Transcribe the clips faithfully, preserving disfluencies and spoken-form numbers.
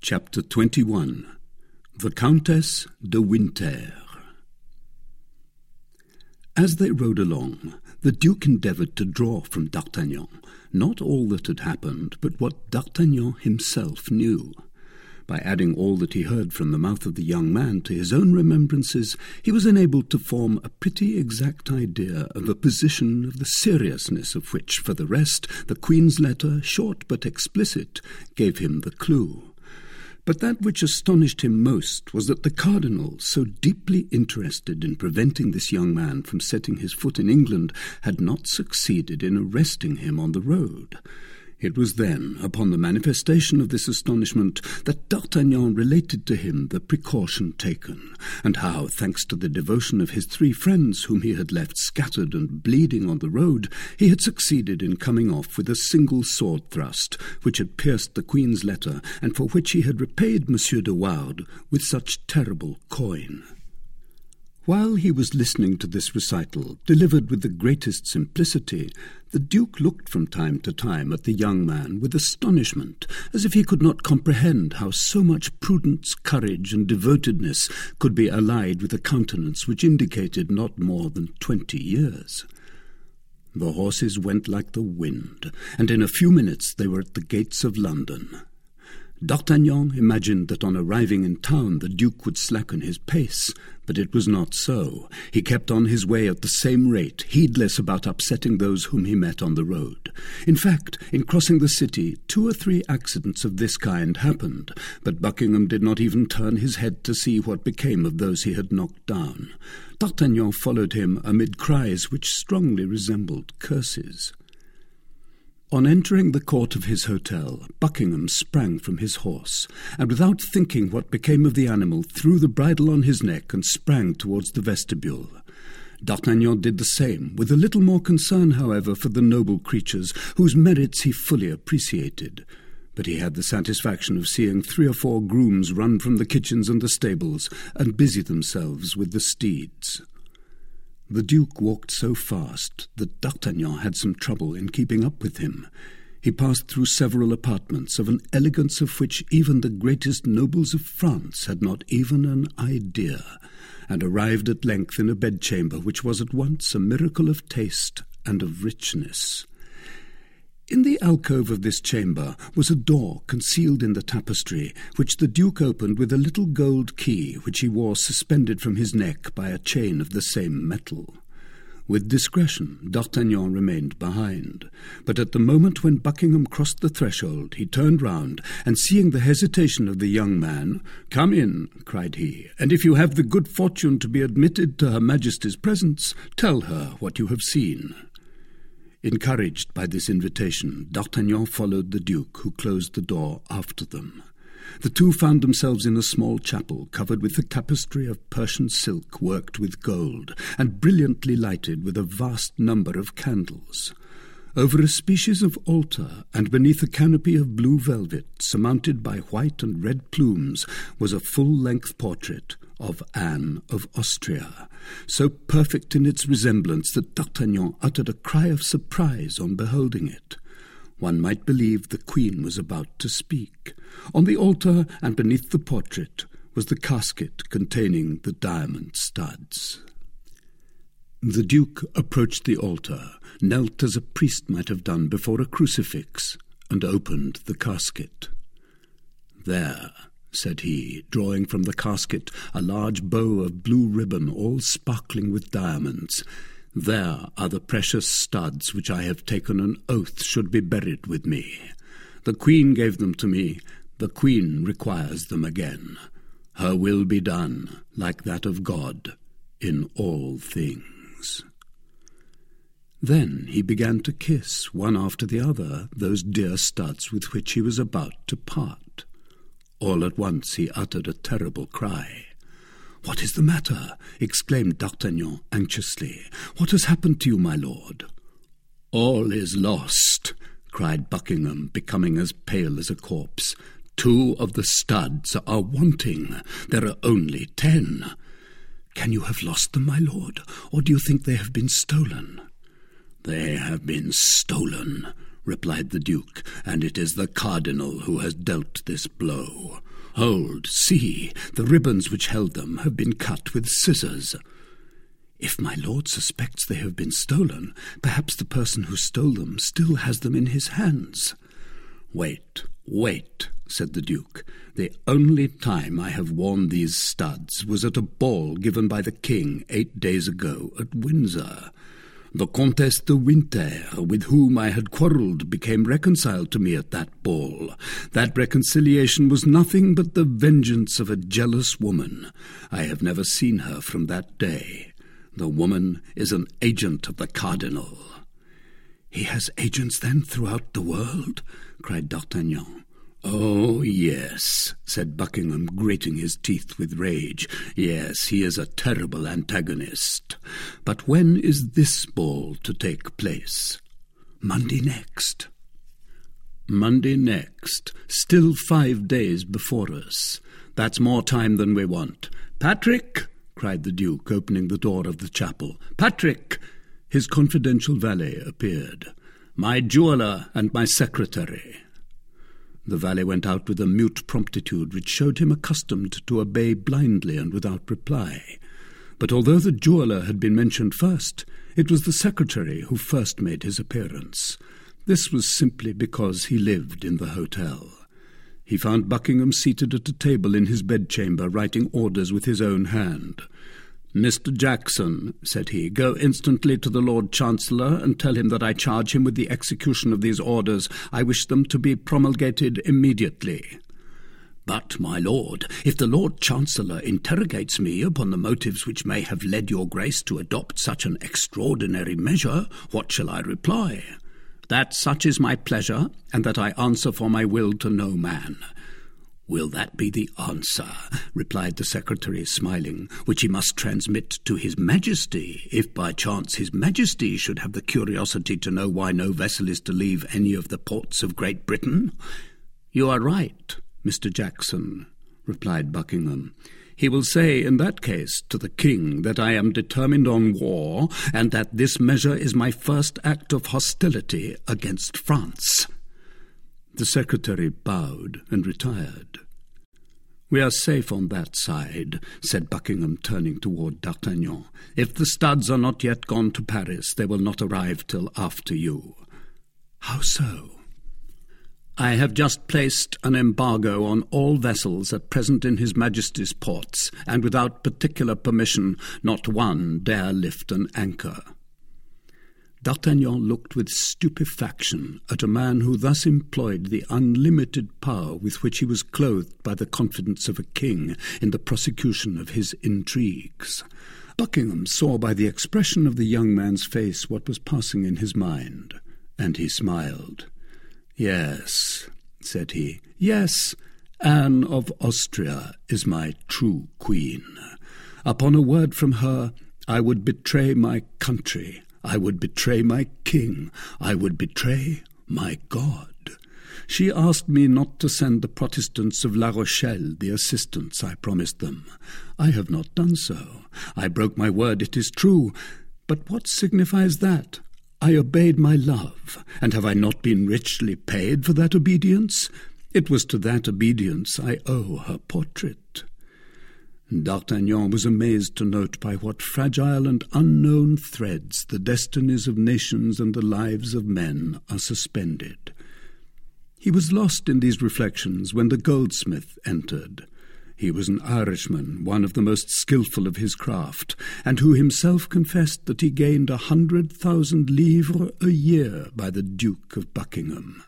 Chapter twenty-one. The Countess de Winter. As they rode along, the Duke endeavoured to draw from D'Artagnan not all that had happened, but what D'Artagnan himself knew. By adding all that he heard from the mouth of the young man to his own remembrances, he was enabled to form a pretty exact idea of a position of the seriousness of which, for the rest, the Queen's letter, short but explicit, gave him the clue. But that which astonished him most was that the Cardinal, so deeply interested in preventing this young man from setting his foot in England, had not succeeded in arresting him on the road. It was then, upon the manifestation of this astonishment, that D'Artagnan related to him the precaution taken, and how, thanks to the devotion of his three friends whom he had left scattered and bleeding on the road, he had succeeded in coming off with a single sword thrust, which had pierced the Queen's letter, and for which he had repaid Monsieur de Wardes with such terrible coin. While he was listening to this recital, delivered with the greatest simplicity, the Duke looked from time to time at the young man with astonishment, as if he could not comprehend how so much prudence, courage, and devotedness could be allied with a countenance which indicated not more than twenty years. The horses went like the wind, and in a few minutes they were at the gates of London. D'Artagnan imagined that on arriving in town the Duke would slacken his pace, but it was not so. He kept on his way at the same rate, heedless about upsetting those whom he met on the road. In fact, in crossing the city, two or three accidents of this kind happened, but Buckingham did not even turn his head to see what became of those he had knocked down. D'Artagnan followed him amid cries which strongly resembled curses. On entering the court of his hotel, Buckingham sprang from his horse, and without thinking what became of the animal, threw the bridle on his neck and sprang towards the vestibule. D'Artagnan did the same, with a little more concern, however, for the noble creatures, whose merits he fully appreciated. But he had the satisfaction of seeing three or four grooms run from the kitchens and the stables, and busy themselves with the steeds. The Duke walked so fast that D'Artagnan had some trouble in keeping up with him. He passed through several apartments of an elegance of which even the greatest nobles of France had not even an idea, and arrived at length in a bedchamber which was at once a miracle of taste and of richness. In the alcove of this chamber was a door concealed in the tapestry, which the Duke opened with a little gold key which he wore suspended from his neck by a chain of the same metal. With discretion, D'Artagnan remained behind, but at the moment when Buckingham crossed the threshold, he turned round, and seeing the hesitation of the young man, "Come in," cried he, "and if you have the good fortune to be admitted to Her Majesty's presence, tell her what you have seen." Encouraged by this invitation, D'Artagnan followed the Duke, who closed the door after them. The two found themselves in a small chapel covered with a tapestry of Persian silk worked with gold, and brilliantly lighted with a vast number of candles. Over a species of altar, and beneath a canopy of blue velvet, surmounted by white and red plumes, was a full-length portrait of Anne of Austria, so perfect in its resemblance that D'Artagnan uttered a cry of surprise on beholding it. One might believe the Queen was about to speak. On the altar and beneath the portrait was the casket containing the diamond studs. The Duke approached the altar, knelt as a priest might have done before a crucifix, and opened the casket. "There," said he, drawing from the casket a large bow of blue ribbon all sparkling with diamonds, "there are the precious studs which I have taken an oath should be buried with me. The Queen gave them to me, the Queen requires them again. Her will be done, like that of God, in all things." Then he began to kiss, one after the other, those dear studs with which he was about to part. All at once he uttered a terrible cry. "What is the matter?" exclaimed D'Artagnan anxiously. "What has happened to you, my lord?" "All is lost," cried Buckingham, becoming as pale as a corpse. "Two of the studs are wanting. There are only ten." "Can you have lost them, my lord, or do you think they have been stolen?" "They have been stolen," replied the Duke, "and it is the Cardinal who has dealt this blow. Hold, see, the ribbons which held them have been cut with scissors. If my lord suspects they have been stolen, perhaps the person who stole them still has them in his hands. Wait, wait, said the Duke. The only time I have worn these studs was at a ball given by the king eight days ago at Windsor. The Comtesse de Winter, with whom I had quarrelled, became reconciled to me at that ball. That reconciliation was nothing but the vengeance of a jealous woman. I have never seen her from that day. The woman is an agent of the Cardinal." "He has agents, then, throughout the world?" cried D'Artagnan. "Oh, yes," said Buckingham, grating his teeth with rage. "Yes, he is a terrible antagonist. But when is this ball to take place?" "Monday next." "Monday next. Still five days before us. That's more time than we want. Patrick!" cried the Duke, opening the door of the chapel. "Patrick!" His confidential valet appeared. "My jeweller and my secretary." The valet went out with a mute promptitude which showed him accustomed to obey blindly and without reply. But although the jeweller had been mentioned first, it was the secretary who first made his appearance. This was simply because he lived in the hotel. He found Buckingham seated at a table in his bedchamber, writing orders with his own hand. "Mister Jackson," said he, "go instantly to the Lord Chancellor and tell him that I charge him with the execution of these orders. I wish them to be promulgated immediately." "But, my lord, if the Lord Chancellor interrogates me upon the motives which may have led your grace to adopt such an extraordinary measure, what shall I reply?" "That such is my pleasure, and that I answer for my will to no man." "Will that be the answer," replied the secretary, smiling, "which he must transmit to his Majesty, if by chance his Majesty should have the curiosity to know why no vessel is to leave any of the ports of Great Britain?" "You are right, Mister Jackson," replied Buckingham. "He will say in that case to the king that I am determined on war, and that this measure is my first act of hostility against France." The secretary bowed and retired. "We are safe on that side," said Buckingham, turning toward D'Artagnan. "If the studs are not yet gone to Paris, they will not arrive till after you." "How so?" "I have just placed an embargo on all vessels at present in His Majesty's ports, and without particular permission not one dare lift an anchor." D'Artagnan looked with stupefaction at a man who thus employed the unlimited power with which he was clothed by the confidence of a king in the prosecution of his intrigues. Buckingham saw by the expression of the young man's face what was passing in his mind, and he smiled. "Yes," said he, "yes, Anne of Austria is my true queen. Upon a word from her, I would betray my country, I would betray my king, I would betray my God. She asked me not to send the Protestants of La Rochelle the assistance I promised them. I have not done so. I broke my word, it is true, but what signifies that? I obeyed my love, and have I not been richly paid for that obedience? It was to that obedience I owe her portrait." D'Artagnan was amazed to note by what fragile and unknown threads the destinies of nations and the lives of men are suspended. He was lost in these reflections when the goldsmith entered. He was an Irishman, one of the most skilful of his craft, and who himself confessed that he gained a hundred thousand livres a year by the Duke of Buckingham.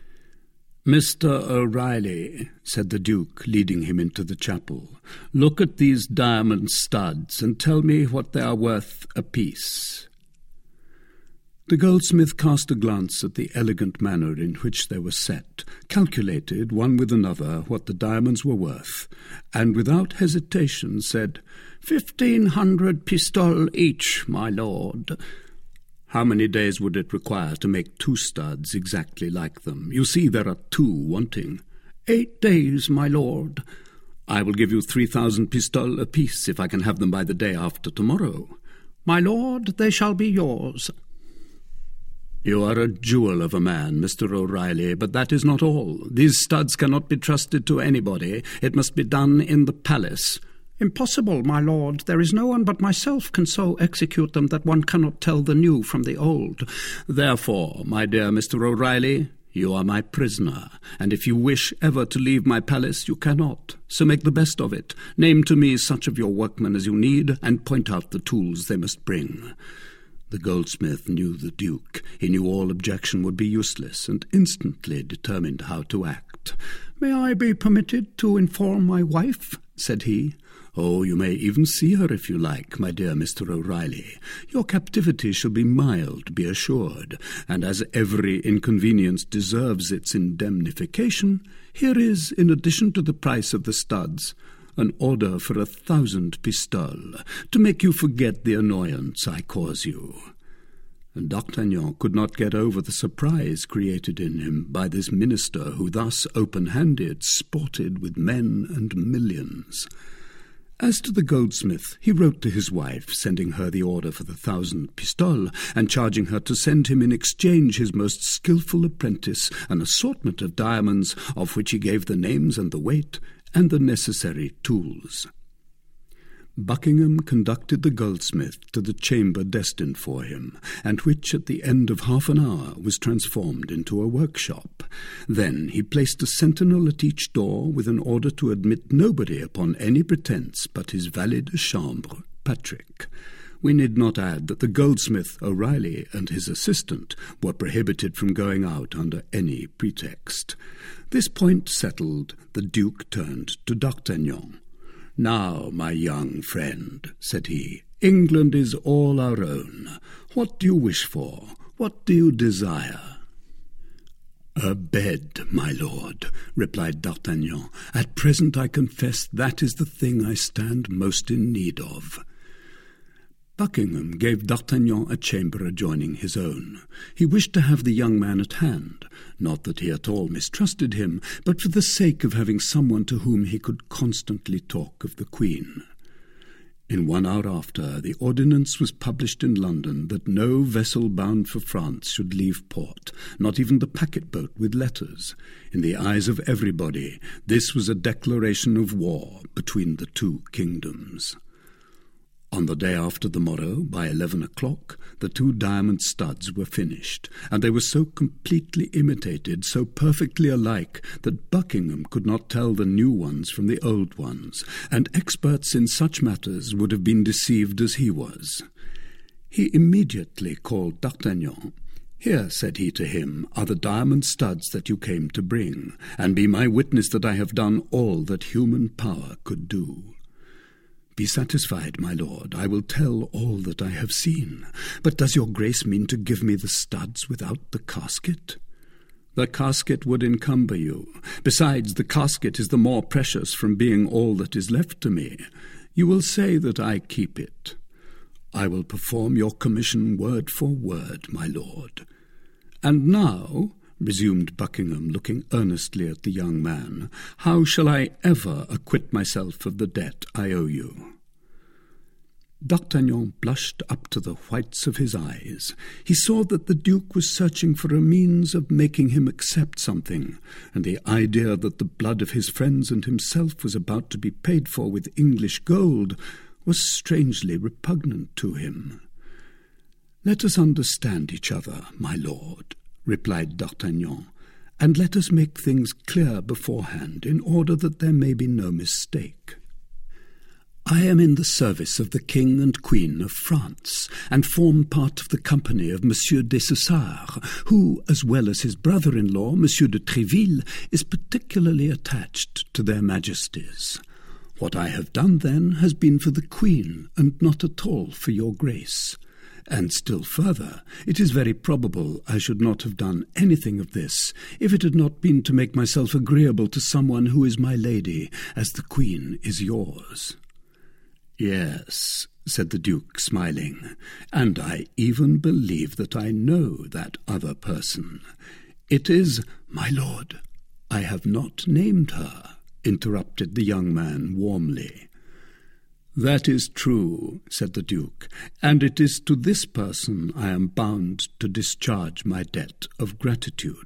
"Mister O'Reilly," said the Duke, leading him into the chapel, "look at these diamond studs and tell me what they are worth apiece." The goldsmith cast a glance at the elegant manner in which they were set, calculated one with another what the diamonds were worth, and without hesitation said, "Fifteen hundred pistoles each, my lord." "How many days would it require to make two studs exactly like them? You see there are two wanting." "Eight days, my lord." "I will give you three thousand pistoles apiece if I can have them by the day after tomorrow." "My lord, they shall be yours." "You are a jewel of a man, Mister O'Reilly, but that is not all. These studs cannot be trusted to anybody. It must be done in the palace." "Impossible, my lord. There is no one but myself can so execute them that one cannot tell the new from the old." "Therefore, my dear Mister O'Reilly, you are my prisoner, and if you wish ever to leave my palace, you cannot. So make the best of it. Name to me such of your workmen as you need, and point out the tools they must bring." The goldsmith knew the Duke. He knew all objection would be useless, and instantly determined how to act. "May I be permitted to inform my wife?" said he. "Oh, you may even see her if you like, my dear Mister O'Reilly. Your captivity shall be mild, be assured, and as every inconvenience deserves its indemnification, here is, in addition to the price of the studs, an order for a thousand pistoles, to make you forget the annoyance I cause you." And D'Artagnan could not get over the surprise created in him by this minister who thus open-handed sported with men and millions. As to the goldsmith, he wrote to his wife, sending her the order for the thousand pistoles, and charging her to send him in exchange his most skilful apprentice, an assortment of diamonds, of which he gave the names and the weight, and the necessary tools. Buckingham conducted the goldsmith to the chamber destined for him, and which at the end of half an hour was transformed into a workshop. Then he placed a sentinel at each door with an order to admit nobody upon any pretence but his valet de chambre, Patrick. We need not add that the goldsmith O'Reilly and his assistant were prohibited from going out under any pretext. This point settled, the Duke turned to D'Artagnan. "Now, my young friend," said he, "England is all our own. What do you wish for? What do you desire?" "A bed, my lord," replied D'Artagnan. "At present I confess that is the thing I stand most in need of." Buckingham gave D'Artagnan a chamber adjoining his own. He wished to have the young man at hand, not that he at all mistrusted him, but for the sake of having someone to whom he could constantly talk of the Queen. In one hour after, the ordinance was published in London that no vessel bound for France should leave port, not even the packet-boat with letters. In the eyes of everybody, this was a declaration of war between the two kingdoms. On the day after the morrow, by eleven o'clock, the two diamond studs were finished, and they were so completely imitated, so perfectly alike, that Buckingham could not tell the new ones from the old ones, and experts in such matters would have been deceived as he was. He immediately called D'Artagnan. "Here," said he to him, "are the diamond studs that you came to bring, and be my witness that I have done all that human power could do." "Be satisfied, my lord, I will tell all that I have seen. But does your grace mean to give me the studs without the casket?" "The casket would encumber you. Besides, the casket is the more precious from being all that is left to me. You will say that I keep it. I will perform your commission word for word, my lord. And now," resumed Buckingham, looking earnestly at the young man, "how shall I ever acquit myself of the debt I owe you?" D'Artagnan blushed up to the whites of his eyes. He saw that the Duke was searching for a means of making him accept something, and the idea that the blood of his friends and himself was about to be paid for with English gold was strangely repugnant to him. "Let us understand each other, my lord," replied D'Artagnan, "and let us make things clear beforehand, in order that there may be no mistake. I am in the service of the King and Queen of France, and form part of the company of Monsieur Dessessart, who, as well as his brother-in-law, Monsieur de Tréville, is particularly attached to their majesties. What I have done, then, has been for the Queen, and not at all for your grace. And still further, it is very probable I should not have done anything of this if it had not been to make myself agreeable to someone who is my lady, as the Queen is yours." "Yes," said the Duke, smiling, "and I even believe that I know that other person. It is—" "My lord, I have not named her," interrupted the young man warmly. "That is true," said the Duke, "and it is to this person I am bound to discharge my debt of gratitude."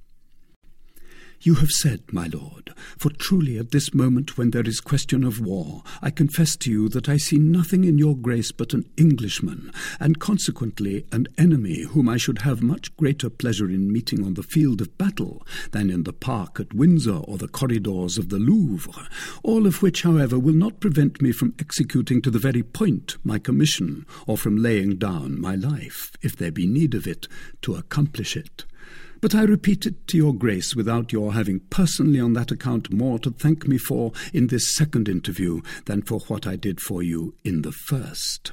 "You have said, my lord, for truly at this moment when there is question of war, I confess to you that I see nothing in your grace but an Englishman, and consequently an enemy whom I should have much greater pleasure in meeting on the field of battle than in the park at Windsor or the corridors of the Louvre, all of which, however, will not prevent me from executing to the very point my commission, or from laying down my life, if there be need of it, to accomplish it. But I repeat it to your grace without your having personally on that account more to thank me for in this second interview than for what I did for you in the first."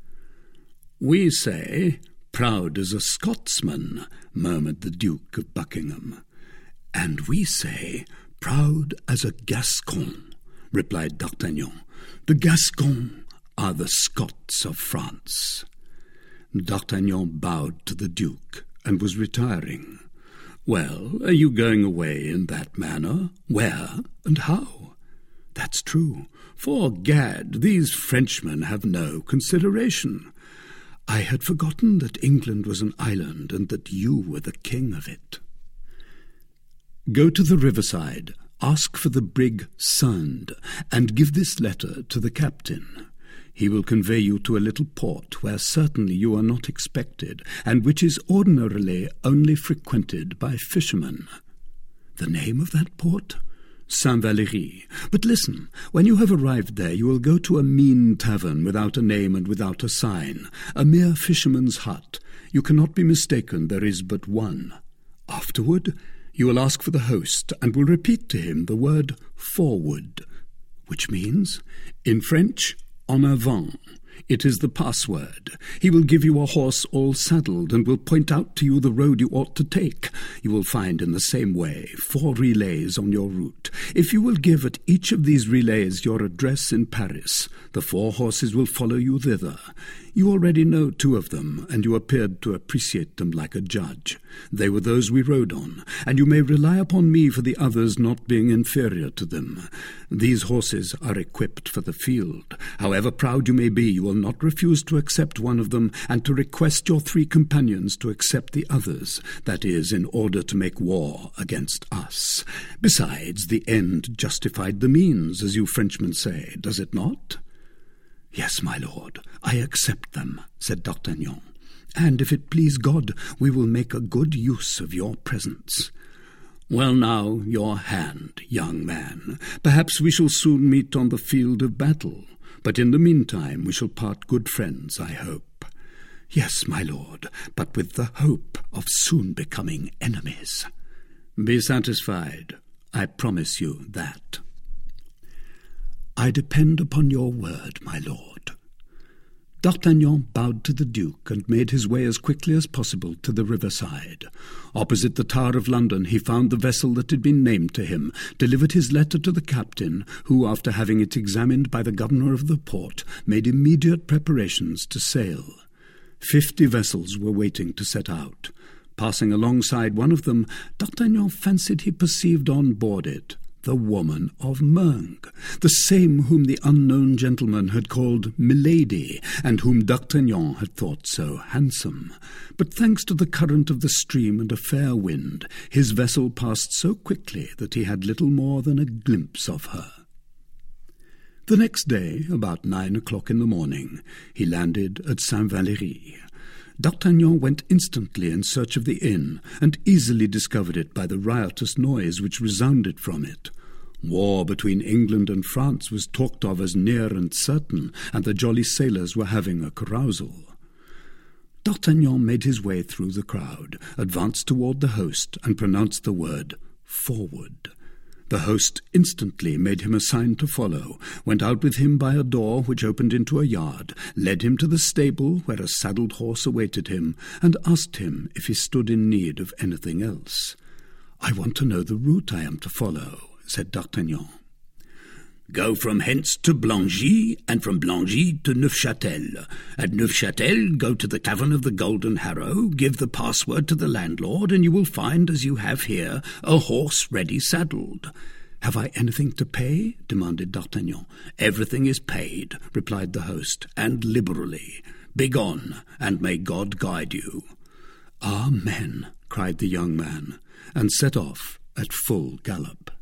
"We say, proud as a Scotsman," murmured the Duke of Buckingham. "And we say, proud as a Gascon," replied D'Artagnan. "The Gascons are the Scots of France." D'Artagnan bowed to the Duke and was retiring. "Well, are you going away in that manner? Where and how?" "That's true. For, gad, these Frenchmen have no consideration. I had forgotten that England was an island and that you were the king of it." "Go to the riverside, ask for the brig Sund, and give this letter to the captain. He will convey you to a little port where certainly you are not expected, and which is ordinarily only frequented by fishermen." "The name of that port?" "Saint Valery. But listen, when you have arrived there you will go to a mean tavern without a name and without a sign, a mere fisherman's hut. You cannot be mistaken, there is but one. Afterward you will ask for the host, and will repeat to him the word forward." "Which means?" "In French, en avant. It is the password. He will give you a horse all saddled, and will point out to you the road you ought to take. You will find in the same way four relays on your route. If you will give at each of these relays your address in Paris, the four horses will follow you thither. You already know two of them, and you appeared to appreciate them like a judge. They were those we rode on, and you may rely upon me for the others not being inferior to them. These horses are equipped for the field. However proud you may be, you will not refuse to accept one of them, and to request your three companions to accept the others, that is, in order to make war against us. Besides, the end justified the means, as you Frenchmen say, does it not?" "Yes, my lord, I accept them," said D'Artagnan, "and if it please God, we will make a good use of your presence." "Well now, your hand, young man. Perhaps we shall soon meet on the field of battle, but in the meantime we shall part good friends, I hope." "Yes, my lord, but with the hope of soon becoming enemies." "Be satisfied. I promise you that." "I depend upon your word, my lord." D'Artagnan bowed to the Duke and made his way as quickly as possible to the riverside. Opposite the Tower of London he found the vessel that had been named to him, delivered his letter to the captain, who, after having it examined by the governor of the port, made immediate preparations to sail. Fifty vessels were waiting to set out. Passing alongside one of them, D'Artagnan fancied he perceived on board it the woman of Meung, the same whom the unknown gentleman had called Milady, and whom D'Artagnan had thought so handsome. But thanks to the current of the stream and a fair wind, his vessel passed so quickly that he had little more than a glimpse of her. The next day, about nine o'clock in the morning, he landed at Saint Valery. D'Artagnan went instantly in search of the inn, and easily discovered it by the riotous noise which resounded from it. War between England and France was talked of as near and certain, and the jolly sailors were having a carousal. D'Artagnan made his way through the crowd, advanced toward the host, and pronounced the word "forward." The host instantly made him a sign to follow, went out with him by a door which opened into a yard, led him to the stable where a saddled horse awaited him, and asked him if he stood in need of anything else. "I want to know the route I am to follow," said D'Artagnan. "Go from hence to Blangy, and from Blangy to Neufchâtel. At Neufchâtel go to the Tavern of the Golden Harrow, give the password to the landlord, and you will find, as you have here, a horse ready saddled. "Have I anything to pay?" demanded D'Artagnan. "Everything is paid," replied the host, "and liberally. Begone, and may God guide you." "Amen," cried the young man, and set off at full gallop.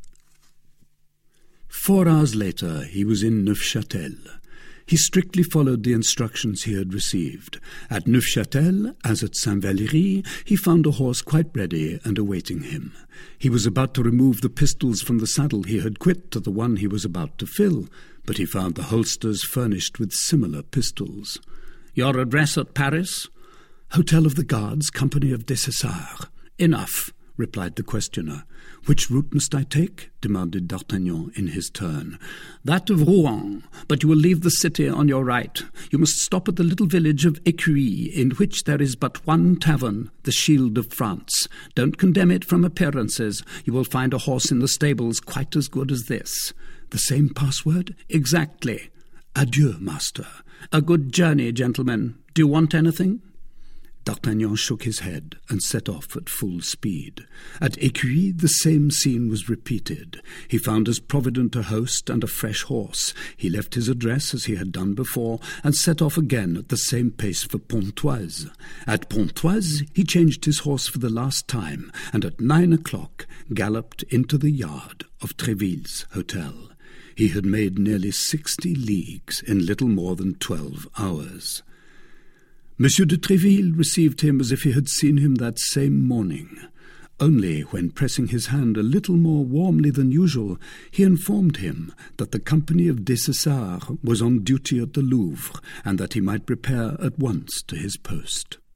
Four hours later he was in Neufchâtel. He strictly followed the instructions he had received. At Neufchâtel, as at Saint-Valery, he found a horse quite ready and awaiting him. He was about to remove the pistols from the saddle he had quit to the one he was about to fill, but he found the holsters furnished with similar pistols. "Your address at Paris?" "Hotel of the Guards, Company of Dessessart." "Enough," replied the questioner. "Which route must I take?" demanded D'Artagnan in his turn. "That of Rouen, but you will leave the city on your right. You must stop at the little village of Écueilles, in which there is but one tavern, the Shield of France. Don't condemn it from appearances. You will find a horse in the stables quite as good as this." "The same password?" "Exactly." "Adieu, master." "A good journey, gentlemen. Do you want anything?" D'Artagnan shook his head and set off at full speed. At Écueilles the same scene was repeated. He found as provident a host and a fresh horse. He left his address as he had done before, and set off again at the same pace for Pontoise. At Pontoise he changed his horse for the last time, and at nine o'clock galloped into the yard of Tréville's hotel. He had made nearly sixty leagues in little more than twelve hours. Monsieur de Tréville received him as if he had seen him that same morning. Only when pressing his hand a little more warmly than usual, he informed him that the company of Dessessart was on duty at the Louvre, and that he might repair at once to his post.